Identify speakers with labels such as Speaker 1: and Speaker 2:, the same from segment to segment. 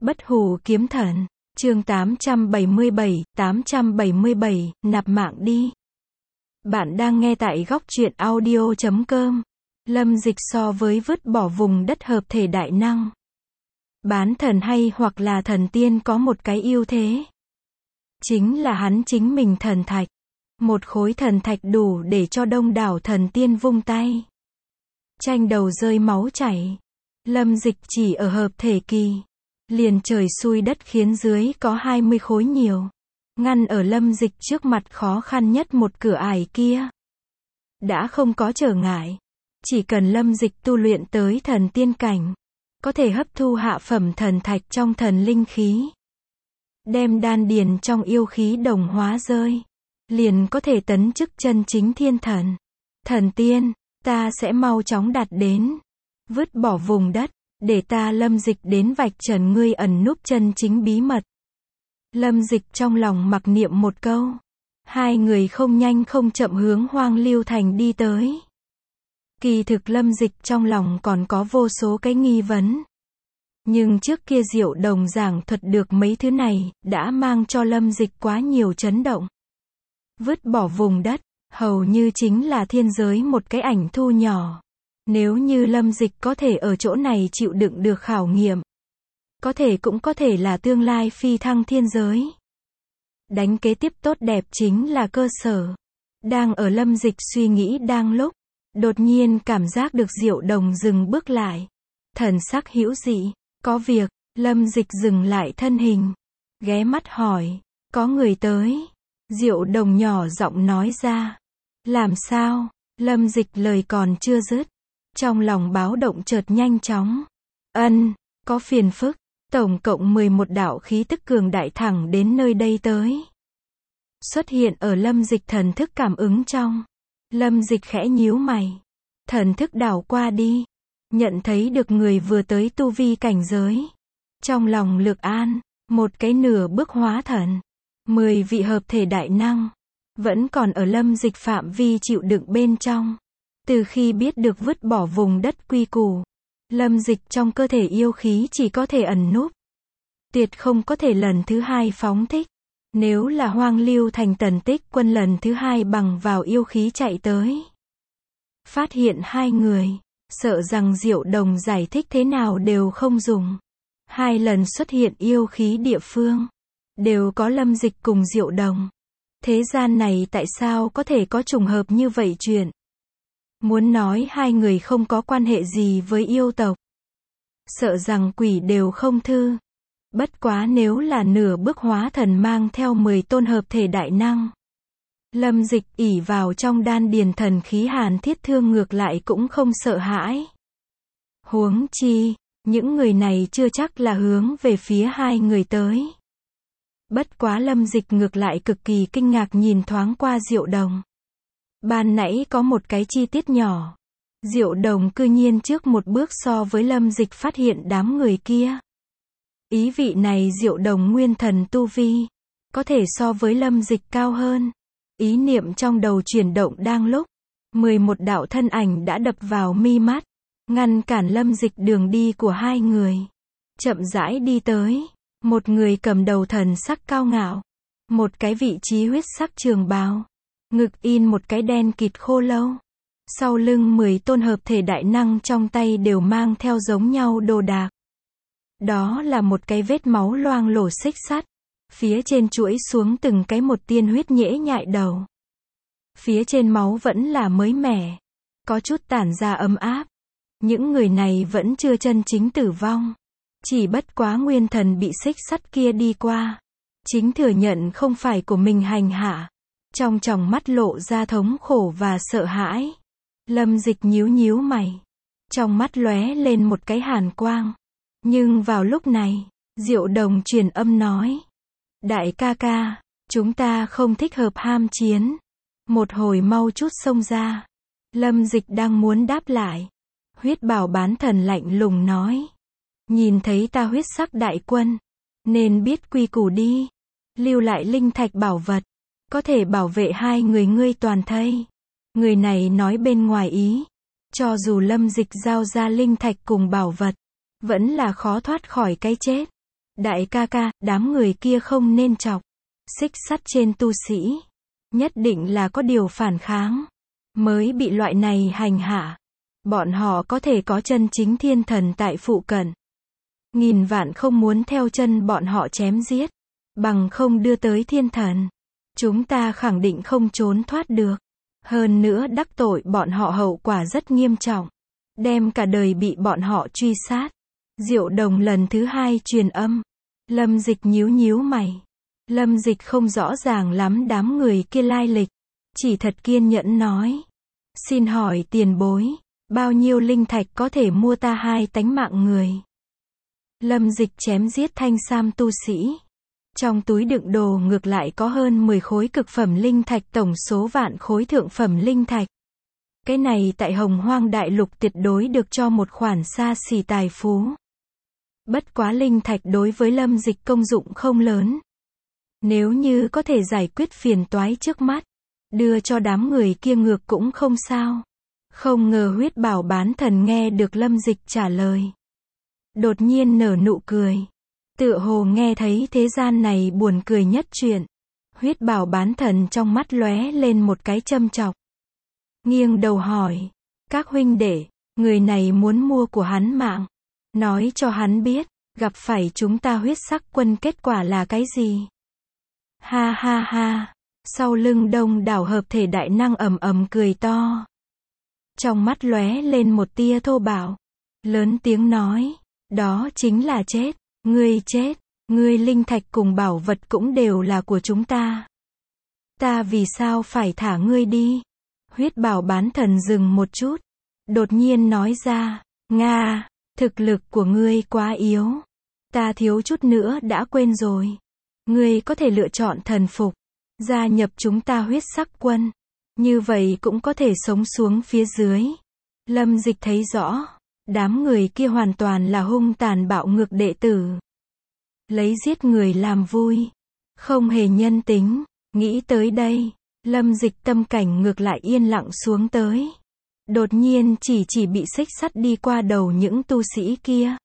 Speaker 1: Bất hủ kiếm thần, chương 877, nạp mạng đi. Bạn đang nghe tại góc truyện audio.com. Lâm Dịch so với vứt bỏ vùng đất hợp thể đại năng, bán thần hay hoặc là thần tiên có một cái ưu thế. Chính là hắn chính mình thần thạch. Một khối thần thạch đủ để cho đông đảo thần tiên vung tay. Tranh đầu rơi máu chảy. Lâm Dịch chỉ ở hợp thể kỳ. Liền trời xui đất khiến dưới có 20 khối nhiều. Ngăn ở Lâm Dịch trước mặt khó khăn nhất một cửa ải kia. Đã không có trở ngại. Chỉ cần Lâm Dịch tu luyện tới thần tiên cảnh. Có thể hấp thu hạ phẩm thần thạch trong thần linh khí. Đem đan điền trong yêu khí đồng hóa rơi. Liền có thể tấn chức chân chính thiên thần. Thần tiên, ta sẽ mau chóng đạt đến. Vứt bỏ vùng đất. Để ta Lâm Dịch đến vạch trần ngươi ẩn núp chân chính bí mật. Lâm Dịch trong lòng mặc niệm một câu. Hai người không nhanh không chậm hướng Hoang Lưu Thành đi tới. Kỳ thực Lâm Dịch trong lòng còn có vô số cái nghi vấn. Nhưng trước kia Diệu Đồng giảng thuật được mấy thứ này, đã mang cho Lâm Dịch quá nhiều chấn động. Vứt bỏ vùng đất, hầu như chính là thiên giới một cái ảnh thu nhỏ. Nếu như Lâm Dịch có thể ở chỗ này chịu đựng được khảo nghiệm, có thể cũng có thể là tương lai phi thăng thiên giới. Đánh kế tiếp tốt đẹp chính là cơ sở. Đang ở Lâm Dịch suy nghĩ đang lúc, đột nhiên cảm giác được Diệu Đồng dừng bước lại. Thần sắc hữu dị, có việc. Lâm Dịch dừng lại thân hình, ghé mắt hỏi, có người tới. Diệu Đồng nhỏ giọng nói ra. Làm sao? Lâm Dịch lời còn chưa dứt, trong lòng báo động chợt nhanh chóng. Có phiền phức. Tổng cộng 11 đạo khí tức cường đại thẳng đến nơi đây tới. Xuất hiện ở Lâm Dịch thần thức cảm ứng trong. Lâm Dịch khẽ nhíu mày. Thần thức đảo qua đi. Nhận thấy được người vừa tới tu vi cảnh giới. Trong lòng lược an, một cái nửa bước hóa thần. 10 vị hợp thể đại năng. Vẫn còn ở Lâm Dịch phạm vi chịu đựng bên trong. Từ khi biết được vứt bỏ vùng đất quy củ, Lâm Dịch trong cơ thể yêu khí chỉ có thể ẩn núp. Tuyệt không có thể lần thứ hai phóng thích. Nếu là Hoang Lưu Thành Tần Tích Quân lần thứ hai bằng vào yêu khí chạy tới. Phát hiện hai người, sợ rằng Diệu Đồng giải thích thế nào đều không dùng. Hai lần xuất hiện yêu khí địa phương, đều có Lâm Dịch cùng Diệu Đồng. Thế gian này tại sao có thể có trùng hợp như vậy chuyện? Muốn nói hai người không có quan hệ gì với yêu tộc, sợ rằng quỷ đều không thư. Bất quá nếu là nửa bước hóa thần mang theo 10 tôn hợp thể đại năng, Lâm Dịch ỷ vào trong đan điền thần khí hàn thiết thương ngược lại cũng không sợ hãi. Huống chi, những người này chưa chắc là hướng về phía hai người tới. Bất quá Lâm Dịch ngược lại cực kỳ kinh ngạc nhìn thoáng qua Diệu Đồng. Ban nãy có một cái chi tiết nhỏ. Diệu Đồng cư nhiên trước một bước so với Lâm Dịch phát hiện đám người kia. Ý vị này Diệu Đồng nguyên thần tu vi, có thể so với Lâm Dịch cao hơn. Ý niệm trong đầu chuyển động đang lúc, 11 đạo thân ảnh đã đập vào mi mắt, ngăn cản Lâm Dịch đường đi của hai người. Chậm rãi đi tới, một người cầm đầu thần sắc cao ngạo, một cái vị trí huyết sắc trường bào. Ngực in một cái đen kịt khô lâu. Sau lưng 10 tôn hợp thể đại năng trong tay đều mang theo giống nhau đồ đạc. Đó là một cái vết máu loang lổ xích sắt. Phía trên chuỗi xuống từng cái một tiên huyết nhễ nhại đầu. Phía trên máu vẫn là mới mẻ. Có chút tản ra ấm áp. Những người này vẫn chưa chân chính tử vong. Chỉ bất quá nguyên thần bị xích sắt kia đi qua. Chính thừa nhận không phải của mình hành hạ. Trong tròng mắt lộ ra thống khổ và sợ hãi. Lâm Dịch nhíu nhíu mày. Trong mắt lóe lên một cái hàn quang. Nhưng vào lúc này, Diệu Đồng truyền âm nói. Đại ca ca, chúng ta không thích hợp ham chiến. Một hồi mau chút xông ra. Lâm Dịch đang muốn đáp lại. Huyết Bảo bán thần lạnh lùng nói. Nhìn thấy ta huyết sắc đại quân, nên biết quy củ đi. Lưu lại linh thạch bảo vật. Có thể bảo vệ hai người ngươi toàn thây. Người này nói bên ngoài ý. Cho dù Lâm Dịch giao ra linh thạch cùng bảo vật, vẫn là khó thoát khỏi cái chết. Đại ca ca, đám người kia không nên chọc. Xích sắt trên tu sĩ. Nhất định là có điều phản kháng. Mới bị loại này hành hạ. Bọn họ có thể có chân chính thiên thần tại phụ cận. Nghìn vạn không muốn theo chân bọn họ chém giết. Bằng không đưa tới thiên thần. Chúng ta khẳng định không trốn thoát được. Hơn nữa đắc tội bọn họ hậu quả rất nghiêm trọng. Đem cả đời bị bọn họ truy sát. Diệu Đồng lần thứ hai truyền âm. Lâm Dịch nhíu nhíu mày. Lâm Dịch không rõ ràng lắm đám người kia lai lịch. Chỉ thật kiên nhẫn nói. Xin hỏi tiền bối. Bao nhiêu linh thạch có thể mua ta 2 tánh mạng người? Lâm Dịch chém giết thanh sam tu sĩ. Trong túi đựng đồ ngược lại có hơn 10 khối cực phẩm linh thạch, tổng số vạn khối thượng phẩm linh thạch. Cái này tại Hồng Hoang Đại Lục tuyệt đối được cho một khoản xa xỉ tài phú. Bất quá linh thạch đối với Lâm Dịch công dụng không lớn. Nếu như có thể giải quyết phiền toái trước mắt, đưa cho đám người kia ngược cũng không sao. Không ngờ Huyết Bảo Bán Thần nghe được Lâm Dịch trả lời. Đột nhiên nở nụ cười. Tựa hồ nghe thấy thế gian này buồn cười nhất chuyện. Huyết Bảo Bán Thần trong mắt lóe lên một cái châm chọc. Nghiêng đầu hỏi. Các huynh đệ, người này muốn mua của hắn mạng. Nói cho hắn biết, gặp phải chúng ta huyết sắc quân kết quả là cái gì? Ha ha ha. Sau lưng đông đảo hợp thể đại năng ầm ầm cười to. Trong mắt lóe lên một tia thô bạo. Lớn tiếng nói. Đó chính là chết. Ngươi chết. Ngươi linh thạch cùng bảo vật cũng đều là của chúng ta. Ta vì sao phải thả ngươi đi? Huyết Bảo Bán Thần dừng một chút. Đột nhiên nói ra. Nga, thực lực của ngươi quá yếu. Ta thiếu chút nữa đã quên rồi. Ngươi có thể lựa chọn thần phục. Gia nhập chúng ta huyết sắc quân. Như vậy cũng có thể sống xuống phía dưới. Lâm Dịch thấy rõ. Đám người kia hoàn toàn là hung tàn bạo ngược đệ tử. Lấy giết người làm vui. Không hề nhân tính. Nghĩ tới đây. Lâm Dịch tâm cảnh ngược lại yên lặng xuống tới. Đột nhiên chỉ bị xích sắt đi qua đầu những tu sĩ kia.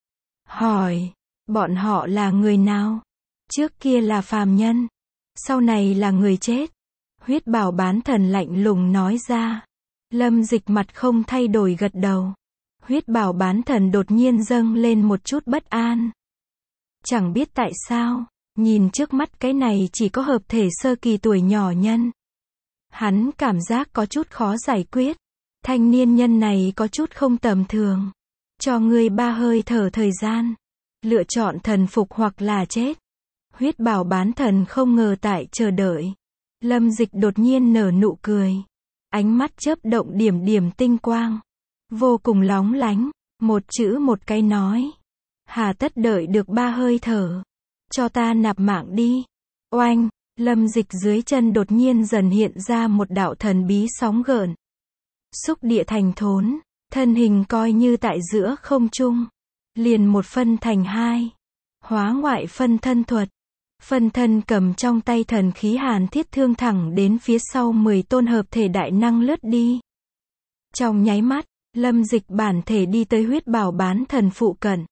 Speaker 1: Hỏi. Bọn họ là người nào? Trước kia là phàm nhân. Sau này là người chết. Huyết Bảo Bán Thần lạnh lùng nói ra. Lâm Dịch mặt không thay đổi gật đầu. Huyết Bảo Bán Thần đột nhiên dâng lên một chút bất an. Chẳng biết tại sao, nhìn trước mắt cái này chỉ có hợp thể sơ kỳ tuổi nhỏ nhân. Hắn cảm giác có chút khó giải quyết. Thanh niên nhân này có chút không tầm thường. Cho ngươi 3 hơi thở thời gian. Lựa chọn thần phục hoặc là chết. Huyết Bảo Bán Thần không ngờ tại chờ đợi. Lâm Dịch đột nhiên nở nụ cười. Ánh mắt chớp động điểm điểm tinh quang. Vô cùng lóng lánh. Một chữ một cái nói. Hà tất đợi được 3 hơi thở. Cho ta nạp mạng đi. Oanh. Lâm Dịch dưới chân đột nhiên dần hiện ra một đạo thần bí sóng gợn. Xúc địa thành thốn. Thân hình coi như tại giữa không trung. Liền một phân thành 2. Hóa ngoại phân thân thuật. Phân thân cầm trong tay thần khí hàn thiết thương thẳng đến phía sau 10 tôn hợp thể đại năng lướt đi. Trong nháy mắt, Lâm Dịch bản thể đi tới Huyết Bảo Bán Thần phụ cận.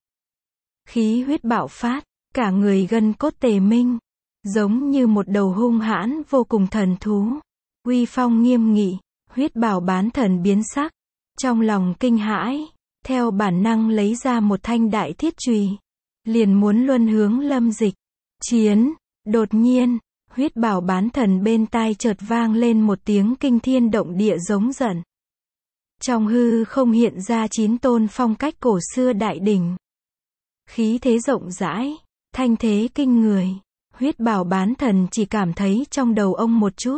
Speaker 1: Khí huyết bạo phát, cả người gân cốt tề minh, giống như một đầu hung hãn vô cùng thần thú. Uy phong nghiêm nghị, Huyết Bảo Bán Thần biến sắc, trong lòng kinh hãi, theo bản năng lấy ra một thanh đại thiết chùy, liền muốn luân hướng Lâm Dịch. Chiến, đột nhiên, Huyết Bảo Bán Thần bên tai chợt vang lên một tiếng kinh thiên động địa giống giận. Trong hư không hiện ra 9 tôn phong cách cổ xưa đại đỉnh. Khí thế rộng rãi, thanh thế kinh người. Huyết Bảo Bán Thần chỉ cảm thấy trong đầu ông một chút.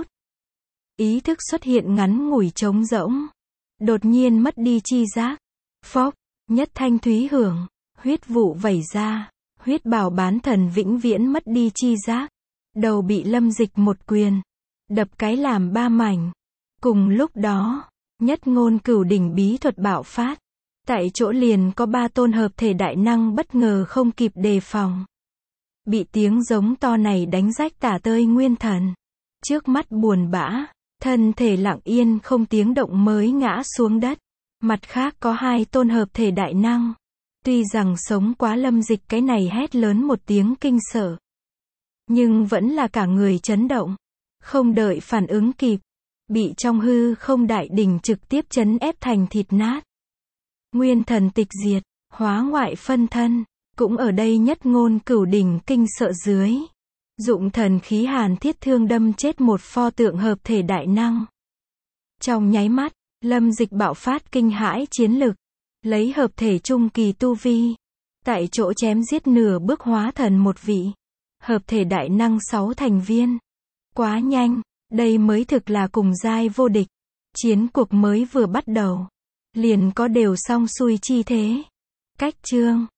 Speaker 1: Ý thức xuất hiện ngắn ngủi trống rỗng. Đột nhiên mất đi chi giác. Phốc, nhất thanh thúy hưởng, huyết vụ vẩy ra. Huyết Bảo Bán Thần vĩnh viễn mất đi chi giác. Đầu bị Lâm Dịch một quyền đập cái làm 3 mảnh. Cùng lúc đó, nhất ngôn cửu đỉnh bí thuật bạo phát. Tại chỗ liền có 3 tôn hợp thể đại năng bất ngờ không kịp đề phòng. Bị tiếng giống to này đánh rách tả tơi nguyên thần. Trước mắt buồn bã, thân thể lặng yên không tiếng động mới ngã xuống đất. Mặt khác có 2 tôn hợp thể đại năng. Tuy rằng sống quá Lâm Dịch cái này hét lớn một tiếng kinh sợ. Nhưng vẫn là cả người chấn động. Không đợi phản ứng kịp. Bị trong hư không đại đỉnh trực tiếp chấn ép thành thịt nát. Nguyên thần tịch diệt, hóa ngoại phân thân. Cũng ở đây nhất ngôn cửu đỉnh kinh sợ dưới. Dụng thần khí hàn thiết thương đâm chết một pho tượng hợp thể đại năng. Trong nháy mắt, Lâm Dịch bạo phát kinh hãi chiến lực. Lấy hợp thể trung kỳ tu vi. Tại chỗ chém giết nửa bước hóa thần một vị. Hợp thể đại năng 6 thành viên. Quá nhanh, đây mới thực là cùng giai vô địch. Chiến cuộc mới vừa bắt đầu. Liền có đều xong xuôi chi thế. Cách chương